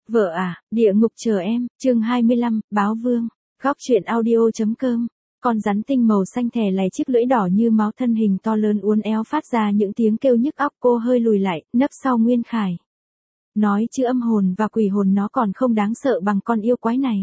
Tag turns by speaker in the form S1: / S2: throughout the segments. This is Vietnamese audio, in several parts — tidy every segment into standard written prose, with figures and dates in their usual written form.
S1: Vợ à, địa ngục chờ em, chương 25, báo vương. Góc truyện audio.com. Con rắn tinh màu xanh thè lầy chiếc lưỡi đỏ như máu, thân hình to lớn uốn éo phát ra những tiếng kêu nhức óc. Cô hơi lùi lại, nấp sau Nguyên Khải. Nói chứ âm hồn và quỷ hồn nó còn không đáng sợ bằng con yêu quái này.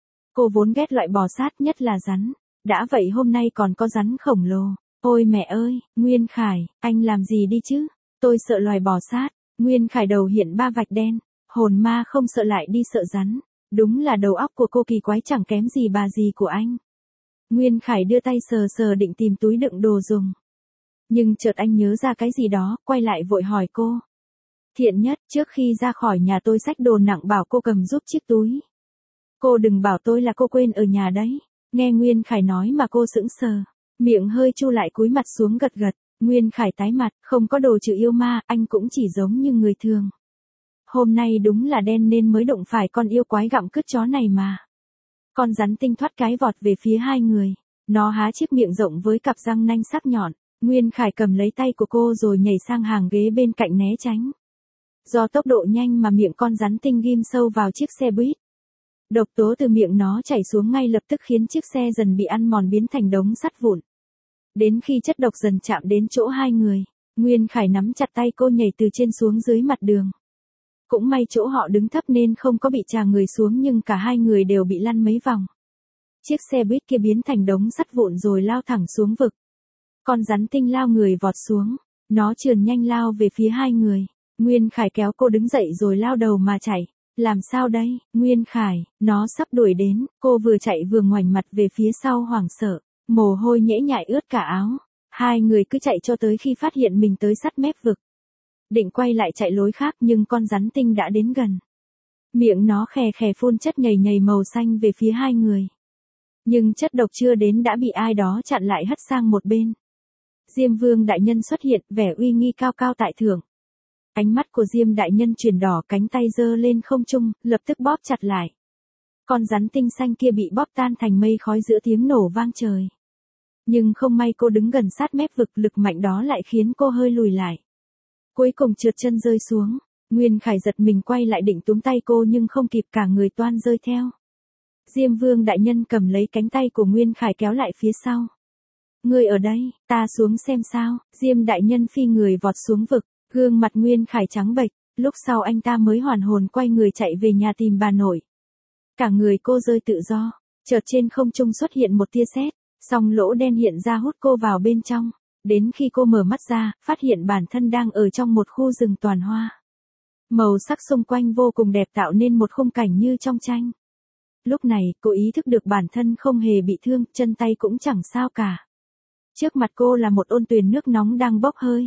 S1: Cô vốn ghét loại bò sát, nhất là rắn. Đã vậy hôm nay còn có rắn khổng lồ. Ôi mẹ ơi, Nguyên Khải, anh làm gì đi chứ? Tôi sợ loài bò sát. Nguyên Khải đầu hiện 3 vạch đen. Hồn ma không sợ lại đi sợ rắn. Đúng là đầu óc của cô kỳ quái chẳng kém gì bà dì của anh. Nguyên Khải đưa tay sờ sờ định tìm túi đựng đồ dùng. Nhưng chợt anh nhớ ra cái gì đó, quay lại vội hỏi cô. Thiện Nhất, trước khi ra khỏi nhà tôi xách đồ nặng bảo cô cầm giúp chiếc túi. Cô đừng bảo tôi là cô quên ở nhà đấy. Nghe Nguyên Khải nói mà cô sững sờ. Miệng hơi chu lại cúi mặt xuống gật gật. Nguyên Khải tái mặt, không có đồ trừ yêu ma, anh cũng chỉ giống như người thường. Hôm nay đúng là đen nên mới đụng phải con yêu quái gặm cứt chó này mà. Con rắn tinh thoát cái vọt về phía hai người. Nó há chiếc miệng rộng với cặp răng nanh sắc nhọn. Nguyên Khải cầm lấy tay của cô rồi nhảy sang hàng ghế bên cạnh né tránh. Do tốc độ nhanh mà miệng con rắn tinh ghim sâu vào chiếc xe buýt. Độc tố từ miệng nó chảy xuống ngay lập tức khiến chiếc xe dần bị ăn mòn biến thành đống sắt vụn. Đến khi chất độc dần chạm đến chỗ hai người, Nguyên Khải nắm chặt tay cô nhảy từ trên xuống dưới mặt đường. Cũng may chỗ họ đứng thấp nên không có bị trà người xuống, nhưng cả hai người đều bị lăn mấy vòng. Chiếc xe buýt kia biến thành đống sắt vụn rồi lao thẳng xuống vực. Con rắn tinh lao người vọt xuống, nó trườn nhanh lao về phía hai người. Nguyên Khải kéo cô đứng dậy rồi lao đầu mà chạy. Làm sao đây, Nguyên Khải, nó sắp đuổi đến. Cô vừa chạy vừa ngoảnh mặt về phía sau hoảng sợ, mồ hôi nhễ nhại ướt cả áo. Hai người cứ chạy cho tới khi phát hiện mình tới sát mép vực. Định quay lại chạy lối khác nhưng con rắn tinh đã đến gần. Miệng nó khè khè phun chất nhầy nhầy màu xanh về phía hai người. Nhưng chất độc chưa đến đã bị ai đó chặn lại hất sang một bên. Diêm Vương đại nhân xuất hiện, vẻ uy nghi cao cao tại thượng. Ánh mắt của Diêm đại nhân chuyển đỏ, cánh tay giơ lên không trung, lập tức bóp chặt lại. Con rắn tinh xanh kia bị bóp tan thành mây khói giữa tiếng nổ vang trời. Nhưng không may cô đứng gần sát mép vực, lực mạnh đó lại khiến cô hơi lùi lại. Cuối cùng trượt chân rơi xuống. Nguyên Khải giật mình quay lại định túm tay cô nhưng không kịp, cả người toan rơi theo. Diêm Vương đại nhân cầm lấy cánh tay của Nguyên Khải kéo lại phía sau. Ngươi ở đây, ta xuống xem sao. Diêm đại nhân phi người vọt xuống vực. Gương mặt Nguyên Khải trắng bệch. Lúc sau anh ta mới hoàn hồn quay người chạy về nhà tìm bà nội. Cả người cô rơi tự do. Chợt trên không trung xuất hiện một tia sét, song lỗ đen hiện ra hút cô vào bên trong. Đến khi cô mở mắt ra, phát hiện bản thân đang ở trong một khu rừng toàn hoa. Màu sắc xung quanh vô cùng đẹp, tạo nên một khung cảnh như trong tranh. Lúc này, cô ý thức được bản thân không hề bị thương, chân tay cũng chẳng sao cả. Trước mặt cô là một ôn tuyền nước nóng đang bốc hơi.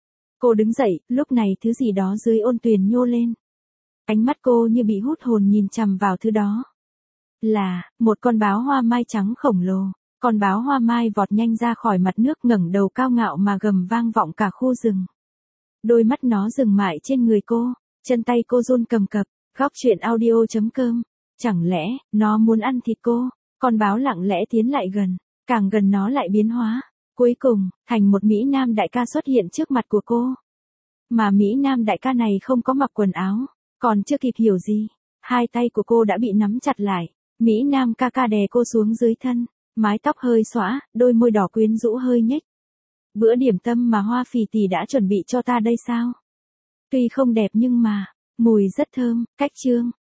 S1: Cô đứng dậy, lúc này thứ gì đó dưới ôn tuyền nhô lên. Ánh mắt cô như bị hút hồn nhìn chằm vào thứ đó. Là một con báo hoa mai trắng khổng lồ. Con báo hoa mai vọt nhanh ra khỏi mặt nước, ngẩng đầu cao ngạo mà gầm vang vọng cả khu rừng. Đôi mắt nó dừng mãi trên người cô, chân tay cô run cầm cập. Góc truyện audio.com. Chẳng lẽ nó muốn ăn thịt cô? Con báo lặng lẽ tiến lại gần, càng gần nó lại biến hóa. Cuối cùng, thành một Mỹ Nam đại ca xuất hiện trước mặt của cô. Mà Mỹ Nam đại ca này không có mặc quần áo, còn chưa kịp hiểu gì, hai tay của cô đã bị nắm chặt lại. Mỹ Nam ca ca đè cô xuống dưới thân. Mái tóc hơi xõa, đôi môi đỏ quyến rũ hơi nhếch. Bữa điểm tâm mà Hoa Phì tỷ đã chuẩn bị cho ta đây sao? Tuy không đẹp nhưng mà, mùi rất thơm. Cách chương.